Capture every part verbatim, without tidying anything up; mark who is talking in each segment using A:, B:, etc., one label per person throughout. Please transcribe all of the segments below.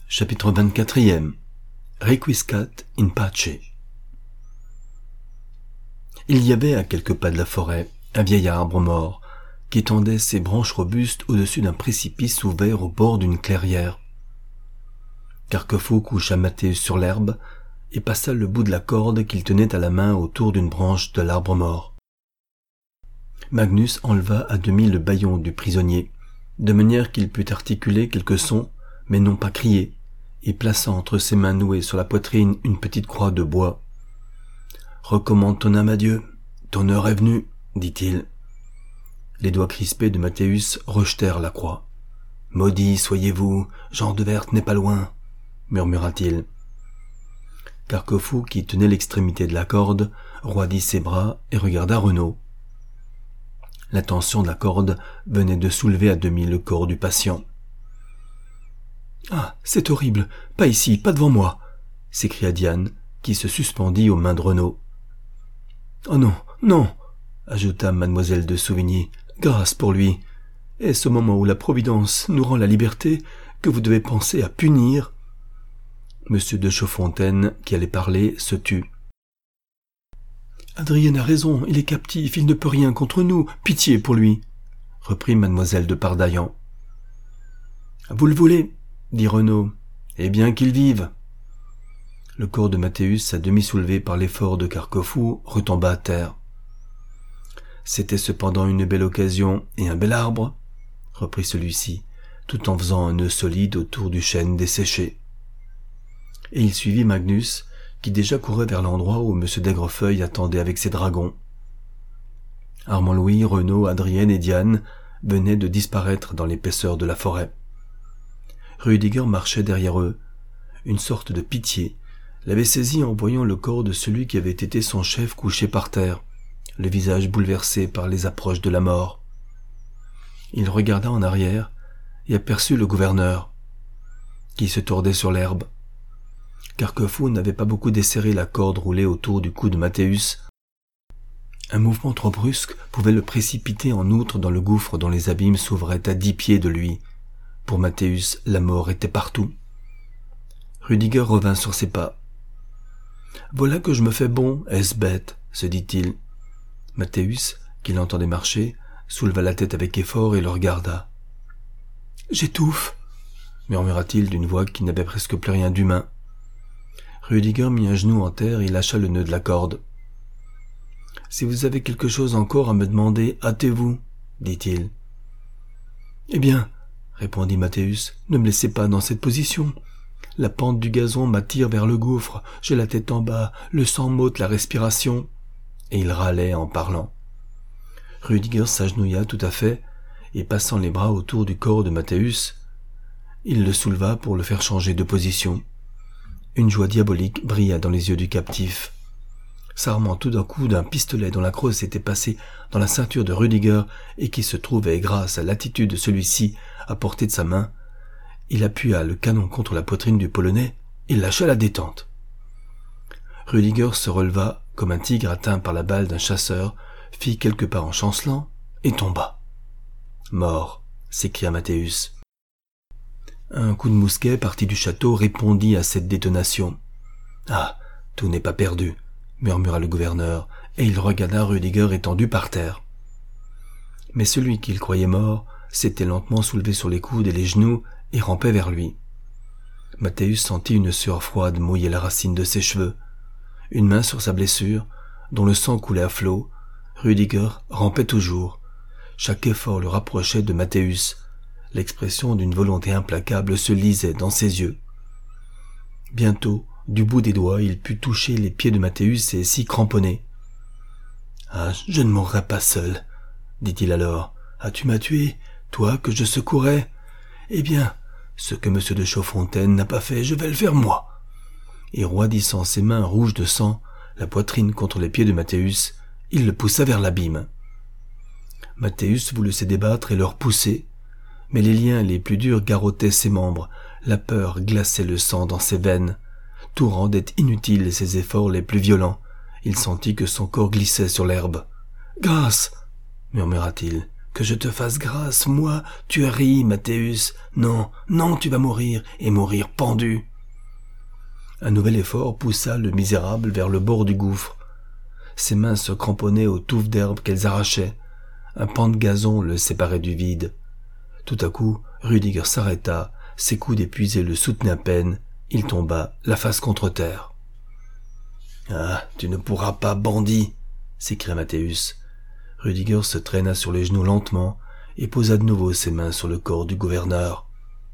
A: Chapitre vingt-quatrième. Requiescat in pace. Il y avait à quelques pas de la forêt un vieil arbre mort qui tendait ses branches robustes au-dessus d'un précipice ouvert au bord d'une clairière. Carquefou coucha Mathéus sur l'herbe et passa le bout de la corde qu'il tenait à la main autour d'une branche de l'arbre mort. Magnus enleva à demi le bâillon du prisonnier, de manière qu'il put articuler quelques sons, mais non pas crier, et plaça entre ses mains nouées sur la poitrine une petite croix de bois. « Recommande ton âme à Dieu, ton heure est venue, dit-il. » Les doigts crispés de Mathéus rejetèrent la croix. « Maudit soyez-vous, Jean de Verte n'est pas loin, » murmura-t-il. Carquefou, qui tenait l'extrémité de la corde, roidit ses bras et regarda Renaud. La tension de la corde venait de soulever à demi le corps du patient. « Ah, c'est horrible, pas ici, pas devant moi !» s'écria Diane, qui se suspendit aux mains de Renaud. « Oh non, non !» ajouta mademoiselle de Souvigny. « Grâce pour lui. Est-ce au moment où la Providence nous rend la liberté que vous devez penser à punir ?» Monsieur de Chaudfontaine, qui allait parler, se tut. « Adrienne a raison, il est captif, il ne peut rien contre nous, pitié pour lui !» reprit mademoiselle de Pardaillan. « Vous le voulez ?» dit Renaud. « Eh bien qu'il vive !» Le corps de Mathéus, à demi soulevé par l'effort de Carquefou, retomba à terre. « C'était cependant une belle occasion et un bel arbre, » reprit celui-ci, tout en faisant un nœud solide autour du chêne desséché. Et il suivit Magnus, qui déjà courait vers l'endroit où M. d'Aigrefeuille attendait avec ses dragons. Armand-Louis, Renaud, Adrienne et Diane venaient de disparaître dans l'épaisseur de la forêt. Rudiger marchait derrière eux. Une sorte de pitié l'avait saisi en voyant le corps de celui qui avait été son chef couché par terre, le visage bouleversé par les approches de la mort. Il regarda en arrière et aperçut le gouverneur, qui se tordait sur l'herbe. Carquefou n'avait pas beaucoup desserré la corde roulée autour du cou de Mathéus. Un mouvement trop brusque pouvait le précipiter en outre dans le gouffre dont les abîmes s'ouvraient à dix pieds de lui. Pour Mathéus, la mort était partout. Rudiger revint sur ses pas. « Voilà que je me fais bon, est-ce bête ?» se dit-il. Mathéus, qui l'entendait marcher, souleva la tête avec effort et le regarda. « J'étouffe !» murmura-t-il d'une voix qui n'avait presque plus rien d'humain. Rudiger mit un genou en terre et lâcha le nœud de la corde. « Si vous avez quelque chose encore à me demander, hâtez-vous, » dit-il. « Eh bien, » répondit Mathéus, « ne me laissez pas dans cette position. La pente du gazon m'attire vers le gouffre, j'ai la tête en bas, le sang m'ôte la respiration. » Et il râlait en parlant. Rudiger s'agenouilla tout à fait, et passant les bras autour du corps de Mathéus, il le souleva pour le faire changer de position. Une joie diabolique brilla dans les yeux du captif. S'armant tout d'un coup d'un pistolet dont la crosse était passée dans la ceinture de Rudiger et qui se trouvait, grâce à l'attitude de celui-ci, à portée de sa main, il appuya le canon contre la poitrine du Polonais et lâcha la détente. Rudiger se releva comme un tigre atteint par la balle d'un chasseur, fit quelques pas en chancelant et tomba. « Mort !» s'écria Mathéus. Un coup de mousquet parti du château répondit à cette détonation. « Ah, tout n'est pas perdu !» murmura le gouverneur, et il regarda Rudiger étendu par terre. Mais celui qu'il croyait mort s'était lentement soulevé sur les coudes et les genoux et rampait vers lui. Mathéus sentit une sueur froide mouiller la racine de ses cheveux. Une main sur sa blessure, dont le sang coulait à flots, Rudiger rampait toujours. Chaque effort le rapprochait de Mathéus. L'expression d'une volonté implacable se lisait dans ses yeux. Bientôt, du bout des doigts, il put toucher les pieds de Mathéus et s'y cramponner. « Ah, je ne mourrai pas seul, » dit-il alors. « Ah, tu m'as tué, toi que je secourais ? Eh bien, ce que M. de Chaudfontaine n'a pas fait, je vais le faire moi. » Et roidissant ses mains rouges de sang, la poitrine contre les pieds de Mathéus, il le poussa vers l'abîme. Mathéus voulut se débattre et le repousser, mais les liens les plus durs garrottaient ses membres, la peur glaçait le sang dans ses veines. Tout rendait inutiles ses efforts les plus violents. Il sentit que son corps glissait sur l'herbe. « Grâce !» murmura-t-il. « que je te fasse grâce, moi, tu ris, Mathéus. Non, non, tu vas mourir, et mourir pendu. » Un nouvel effort poussa le misérable vers le bord du gouffre. Ses mains se cramponnaient aux touffes d'herbe qu'elles arrachaient. Un pan de gazon le séparait du vide. Tout à coup, Rudiger s'arrêta, ses coudes épuisés le soutenaient à peine. Il tomba, la face contre terre. « Ah, tu ne pourras pas, bandit !» s'écria Mathéus. Rudiger se traîna sur les genoux lentement et posa de nouveau ses mains sur le corps du gouverneur.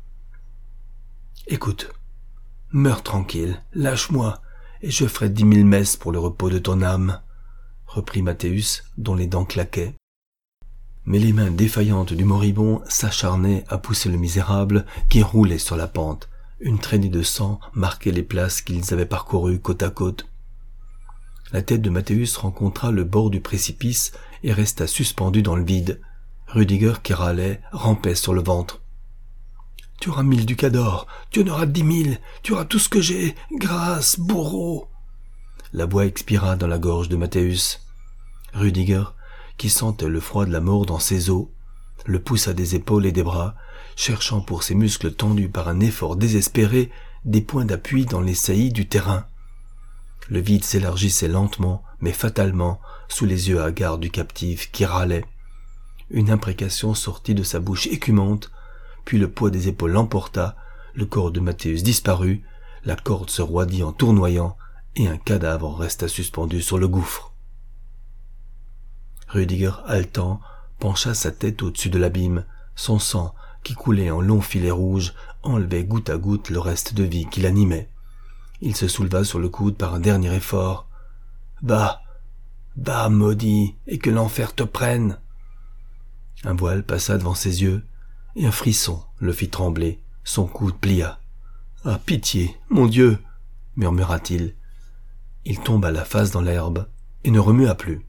A: « Écoute, meurs tranquille, lâche-moi, et je ferai dix mille messes pour le repos de ton âme, » reprit Mathéus, dont les dents claquaient. Mais les mains défaillantes du moribond s'acharnaient à pousser le misérable qui roulait sur la pente. Une traînée de sang marquait les places qu'ils avaient parcourues côte à côte. La tête de Mathéus rencontra le bord du précipice et resta suspendue dans le vide. Rudiger, qui râlait, rampait sur le ventre. « Tu auras mille ducats d'or, tu en auras dix mille, tu auras tout ce que j'ai, grâce, bourreau !» La voix expira dans la gorge de Mathéus. Rudiger, qui sentait le froid de la mort dans ses os, le poussa des épaules et des bras, cherchant pour ses muscles tendus par un effort désespéré des points d'appui dans les saillies du terrain. Le vide s'élargissait lentement, mais fatalement, sous les yeux hagards du captif qui râlait. Une imprécation sortit de sa bouche écumante, puis le poids des épaules l'emporta, le corps de Mathéus disparut, la corde se roidit en tournoyant, et un cadavre resta suspendu sur le gouffre. Rudiger, haletant, pencha sa tête au-dessus de l'abîme. Son sang, qui coulait en longs filets rouges, enlevait goutte à goutte le reste de vie qui l'animait. Il se souleva sur le coude par un dernier effort. « Bas, bas, maudit, et que l'enfer te prenne !» Un voile passa devant ses yeux, et un frisson le fit trembler. Son coude plia. « Ah, pitié, mon Dieu !» murmura-t-il. Il tomba la face dans l'herbe et ne remua plus.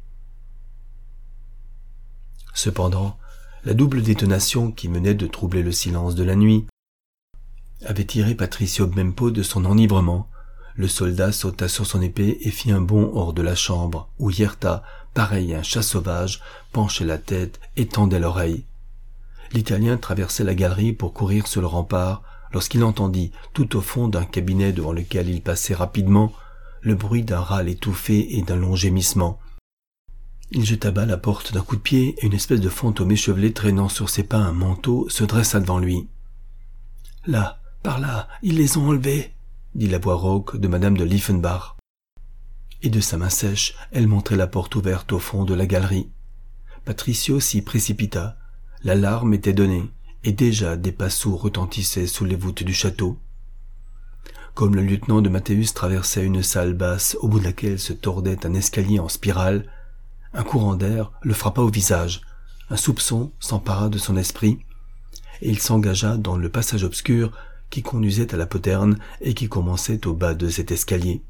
A: Cependant, la double détonation qui venait de troubler le silence de la nuit avait tiré Patricio Bempo de son enivrement. Le soldat sauta sur son épée et fit un bond hors de la chambre, où Yerta, pareil à un chat sauvage, penchait la tête et tendait l'oreille. L'Italien traversait la galerie pour courir sur le rempart, lorsqu'il entendit, tout au fond d'un cabinet devant lequel il passait rapidement, le bruit d'un râle étouffé et d'un long gémissement. Il jeta bas la porte d'un coup de pied et une espèce de fantôme échevelé traînant sur ses pas un manteau se dressa devant lui. « Là, par là, ils les ont enlevés !» dit la voix rauque de madame de Lieffenbach. Et de sa main sèche, elle montrait la porte ouverte au fond de la galerie. Patricio s'y précipita. L'alarme était donnée, et déjà des pas sourds retentissaient sous les voûtes du château. Comme le lieutenant de Mathéus traversait une salle basse au bout de laquelle se tordait un escalier en spirale, un courant d'air le frappa au visage. Un soupçon s'empara de son esprit, et il s'engagea dans le passage obscur qui conduisait à la poterne et qui commençait au bas de cet escalier.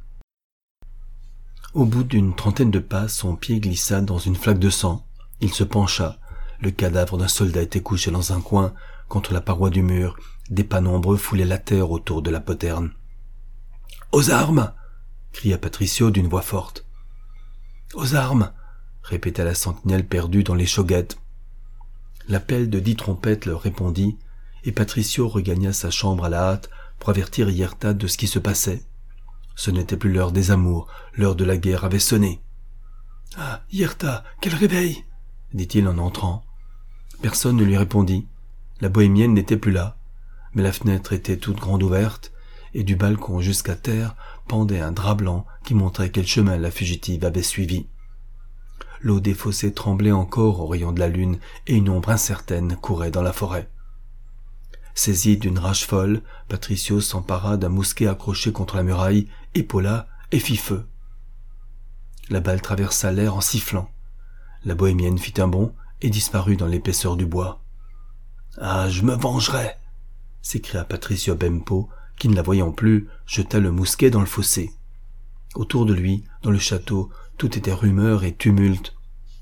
A: Au bout d'une trentaine de pas, son pied glissa dans une flaque de sang. Il se pencha. Le cadavre d'un soldat était couché dans un coin, contre la paroi du mur. Des pas nombreux foulaient la terre autour de la poterne. « Aux armes !» cria Patricio d'une voix forte. « Aux armes !» répéta la sentinelle perdue dans les choguettes. L'appel de dix trompettes leur répondit, et Patricio regagna sa chambre à la hâte pour avertir Yerta de ce qui se passait. Ce n'était plus l'heure des amours, l'heure de la guerre avait sonné. « Ah, Yerta, quel réveil !» dit-il en entrant. Personne ne lui répondit. La bohémienne n'était plus là, mais la fenêtre était toute grande ouverte, et du balcon jusqu'à terre pendait un drap blanc qui montrait quel chemin la fugitive avait suivi. L'eau des fossés tremblait encore aux rayons de la lune, et une ombre incertaine courait dans la forêt. Saisi d'une rage folle, Patricio s'empara d'un mousquet accroché contre la muraille, épaula et fit feu. La balle traversa l'air en sifflant. La bohémienne fit un bond et disparut dans l'épaisseur du bois. « Ah, je me vengerai !» s'écria Patricio Bempo, qui, ne la voyant plus, jeta le mousquet dans le fossé. Autour de lui, dans le château, tout était rumeur et tumulte.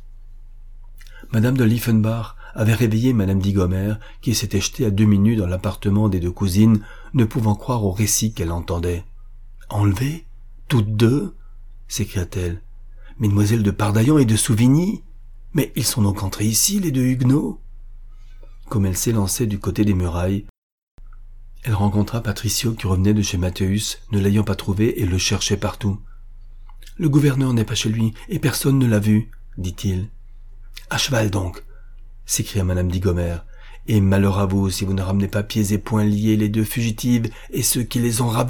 A: Madame de Lieffenbach avait réveillé Madame Digomer, qui s'était jetée à demi nue dans l'appartement des deux cousines, ne pouvant croire au récit qu'elle entendait. « Enlevées ? Toutes deux ?» s'écria-t-elle. « Mesdemoiselles de Pardaillan et de Souvigny ?» Mais ils sont donc entrés ici, les deux huguenots ?» Comme elle s'élançait du côté des murailles, elle rencontra Patricio qui revenait de chez Mathéus, ne l'ayant pas trouvé et le cherchait partout. « Le gouverneur n'est pas chez lui et personne ne l'a vu, » dit-il. « À cheval donc !» s'écria madame Digomer. « Et malheur à vous si vous ne ramenez pas pieds et poings liés les deux fugitives et ceux qui les ont ravis. »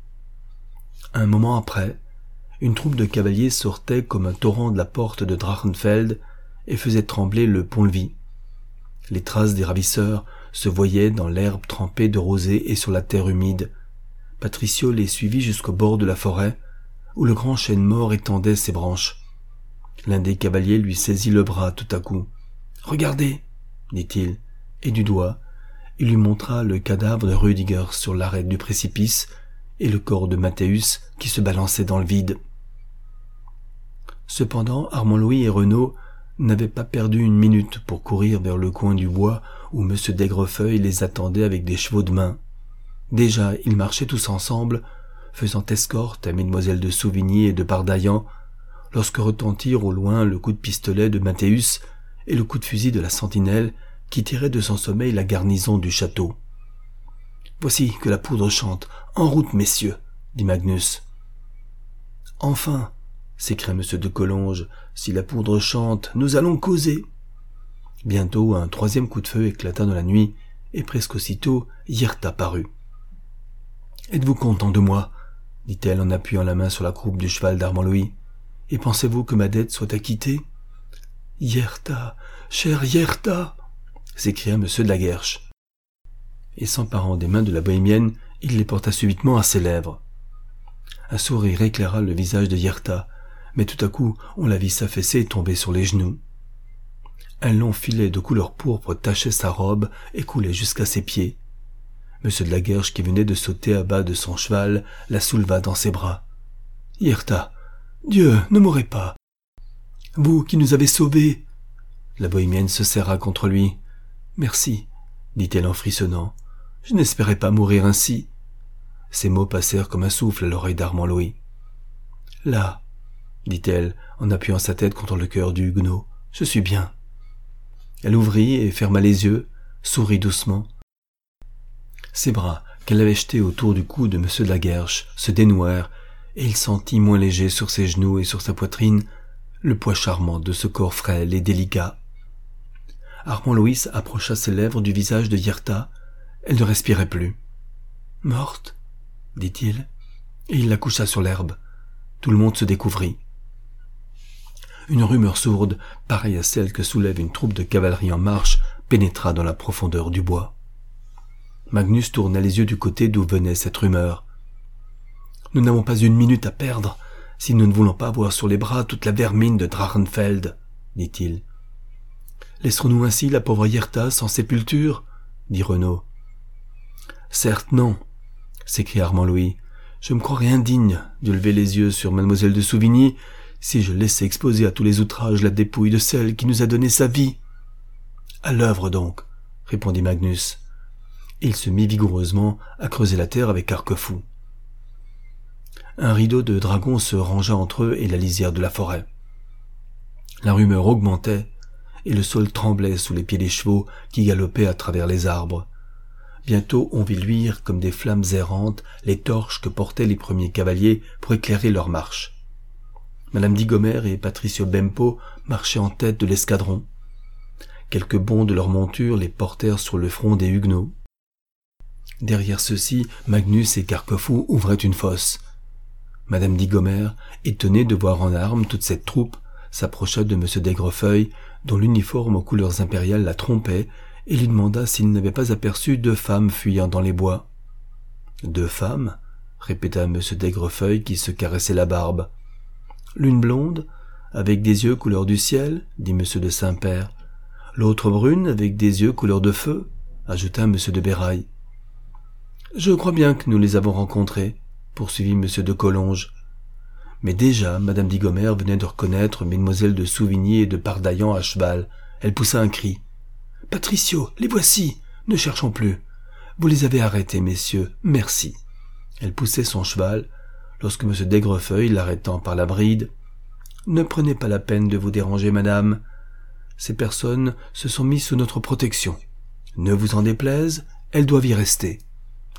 A: Un moment après, une troupe de cavaliers sortait comme un torrent de la porte de Drachenfeld et faisait trembler le pont-levis. Les traces des ravisseurs se voyaient dans l'herbe trempée de rosée et sur la terre humide. Patricio les suivit jusqu'au bord de la forêt, où le grand chêne mort étendait ses branches. L'un des cavaliers lui saisit le bras tout à coup. « Regardez !» dit-il, et du doigt, il lui montra le cadavre de Rüdiger sur l'arête du précipice et le corps de Mathéus qui se balançait dans le vide. Cependant, Armand-Louis et Renaud n'avaient pas perdu une minute pour courir vers le coin du bois où M. d'Aigrefeuille les attendait avec des chevaux de main. Déjà, ils marchaient tous ensemble, faisant escorte à Mesdemoiselles de Souvigny et de Pardaillan, lorsque retentirent au loin le coup de pistolet de Mathéus et le coup de fusil de la sentinelle qui tirait de son sommeil la garnison du château. « Voici que la poudre chante. En route, messieurs !» dit Magnus. « Enfin !» s'écria M. de Collonges, « si la poudre chante, nous allons causer !» Bientôt, un troisième coup de feu éclata dans la nuit, et presque aussitôt, Yerta parut. « Êtes-vous content de moi ?» dit-elle en appuyant la main sur la croupe du cheval d'Armand-Louis. « Et pensez-vous que ma dette soit acquittée ?»« Yerta, chère Yerta !» s'écria M. de la Guerche. Et s'emparant des mains de la bohémienne, il les porta subitement à ses lèvres. Un sourire éclaira le visage de Yerta, mais tout à coup on la vit s'affaisser et tomber sur les genoux. Un long filet de couleur pourpre tachait sa robe et coulait jusqu'à ses pieds. M. de la Guerche, qui venait de sauter à bas de son cheval, la souleva dans ses bras. « Yerta, Dieu, ne mourrez pas. Vous qui nous avez sauvés. » La bohémienne se serra contre lui. « Merci, » dit-elle en frissonnant. « Je n'espérais pas mourir ainsi. » Ces mots passèrent comme un souffle à l'oreille d'Armand-Louis. « Là, » dit-elle en appuyant sa tête contre le cœur du huguenot, « je suis bien. » Elle ouvrit et ferma les yeux, sourit doucement. Ses bras, qu'elle avait jetés autour du cou de M. de la Guerche, se dénouèrent, et il sentit moins léger sur ses genoux et sur sa poitrine le poids charmant de ce corps frêle et délicat. Armand-Louis approcha ses lèvres du visage de Yerta. Elle ne respirait plus. « Morte ?» dit-il, et il la coucha sur l'herbe. Tout le monde se découvrit. Une rumeur sourde, pareille à celle que soulève une troupe de cavalerie en marche, pénétra dans la profondeur du bois. Magnus tourna les yeux du côté d'où venait cette rumeur. « Nous n'avons pas une minute à perdre, si nous ne voulons pas avoir sur les bras toute la vermine de Drachenfeld, » dit-il. « Laisserons-nous ainsi la pauvre Yerta sans sépulture ?» dit Renaud. « Certes non, » s'écria Armand-Louis. « Je me croirais indigne de lever les yeux sur mademoiselle de Souvigny si je laissais exposer à tous les outrages la dépouille de celle qui nous a donné sa vie. »« À l'œuvre donc, » répondit Magnus. Il se mit vigoureusement à creuser la terre avec Arquefou. Un rideau de dragons se rangea entre eux et la lisière de la forêt. La rumeur augmentait, et le sol tremblait sous les pieds des chevaux qui galopaient à travers les arbres. Bientôt on vit luire comme des flammes errantes les torches que portaient les premiers cavaliers pour éclairer leur marche. Madame Digomer et Patricio Bempo marchaient en tête de l'escadron. Quelques bonds de leur monture les portèrent sur le front des huguenots. Derrière ceux-ci, Magnus et Carquefou ouvraient une fosse. Madame Digomer, étonnée de voir en armes toute cette troupe, s'approcha de M. d'Aigrefeuille, dont l'uniforme aux couleurs impériales la trompait, et lui demanda s'il n'avait pas aperçu deux femmes fuyant dans les bois. « Deux femmes ?» répéta M. d'Aigrefeuille qui se caressait la barbe. « L'une blonde, avec des yeux couleur du ciel, dit M. de Saint-Père. L'autre brune, avec des yeux couleur de feu, ajouta M. de Béraille. « Je crois bien que nous les avons rencontrées, poursuivit M. de Collonges. Mais déjà, Madame Digomer venait de reconnaître Mesdemoiselles de Souvigny et de Pardaillan à cheval. Elle poussa un cri. « Patricio, les voici! Ne cherchons plus. Vous les avez arrêtés, messieurs. Merci. » Elle poussait son cheval, lorsque M. d'Aigrefeuille, l'arrêtant par la bride, « Ne prenez pas la peine de vous déranger, madame. Ces personnes se sont mises sous notre protection. Ne vous en déplaise, elles doivent y rester. »« Quoi ?»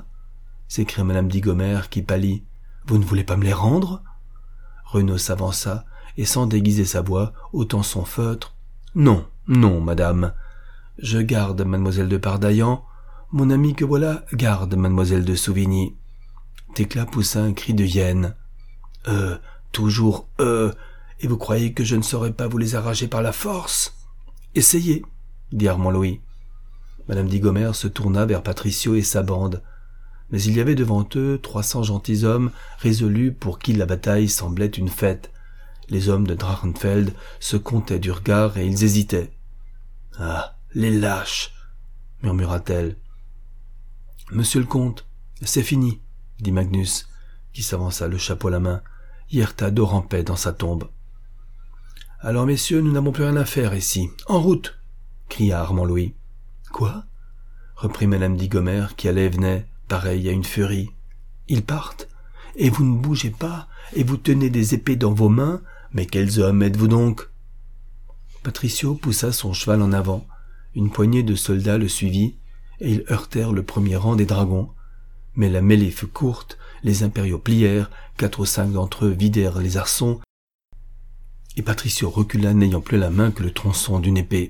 A: s'écria madame Digomer qui pâlit. « Vous ne voulez pas me les rendre ?» Renaud s'avança et sans déguiser sa voix, ôtant son feutre. « Non, non, madame. Je garde mademoiselle de Pardaillan. Mon ami que voilà garde mademoiselle de Souvigny. » Thécla poussa un cri de hyène. « Euh, toujours euh, et vous croyez que je ne saurais pas vous les arracher par la force ? Essayez, dit Armand Louis. Madame Digomer se tourna vers Patricio et sa bande. Mais il y avait devant eux trois cents gentilshommes résolus pour qui la bataille semblait une fête. Les hommes de Drachenfeld se comptaient du regard et ils hésitaient. « Ah, les lâches !» murmura-t-elle. « Monsieur le comte, c'est fini, » dit Magnus, qui s'avança le chapeau à la main. Yerta dort en paix dans sa tombe. « Alors, messieurs, nous n'avons plus rien à faire ici. En route !» cria Armand Louis. « Quoi ?» reprit madame Digomer, qui allait et venait, pareille à une furie. « Ils partent, et vous ne bougez pas, et vous tenez des épées dans vos mains. Mais quels hommes êtes-vous donc ?» Patricio poussa son cheval en avant. Une poignée de soldats le suivit, et ils heurtèrent le premier rang des dragons. Mais la mêlée fut courte, les impériaux plièrent, quatre ou cinq d'entre eux vidèrent les arçons, et Patricio recula n'ayant plus la main que le tronçon d'une épée.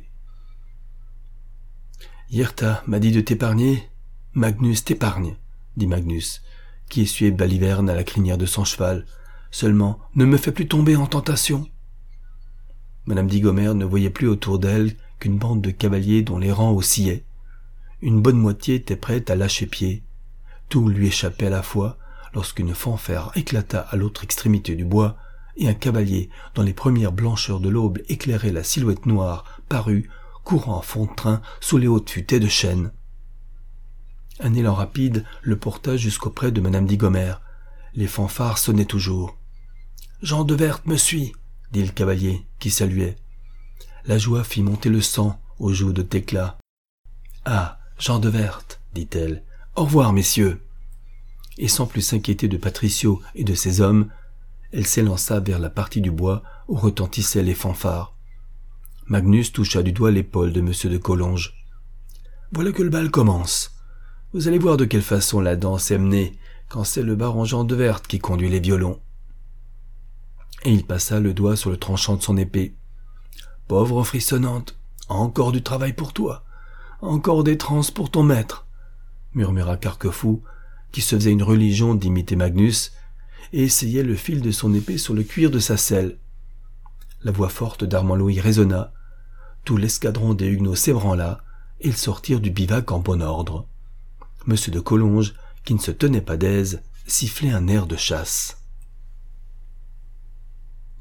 A: « Yerta m'a dit de t'épargner. Magnus t'épargne, » dit Magnus, qui essuyait Baliverne à la crinière de son cheval. « Seulement, ne me fais plus tomber en tentation. » Madame Digomer ne voyait plus autour d'elle qu'une bande de cavaliers dont les rangs oscillaient. Une bonne moitié était prête à lâcher pied. Tout lui échappait à la fois lorsqu'une fanfare éclata à l'autre extrémité du bois et un cavalier dont les premières blancheurs de l'aube éclairaient la silhouette noire parut, courant en fond de train sous les hautes futaies de chêne. Un élan rapide le porta jusqu'auprès de madame Digomer. Les fanfares sonnaient toujours. « Jean de Werth me suit !» dit le cavalier, qui saluait. La joie fit monter le sang aux joues de Thécla. « Ah, Jean de Werth !» dit-elle. « Au revoir, messieurs !» Et sans plus s'inquiéter de Patricio et de ses hommes, elle s'élança vers la partie du bois où retentissaient les fanfares. Magnus toucha du doigt l'épaule de monsieur de Collonges. « Voilà que le bal commence. Vous allez voir de quelle façon la danse est menée quand c'est le baron Jean de Werth qui conduit les violons. » Et il passa le doigt sur le tranchant de son épée. « Pauvre frissonnante, encore du travail pour toi, encore des transes pour ton maître, » murmura Carquefou, qui se faisait une religion d'imiter Magnus, et essayait le fil de son épée sur le cuir de sa selle. La voix forte d'Armand Louis résonna, tout l'escadron des Huguenots s'ébranla, et ils sortirent du bivac en bon ordre. Monsieur de Collonges, qui ne se tenait pas d'aise, sifflait un air de chasse.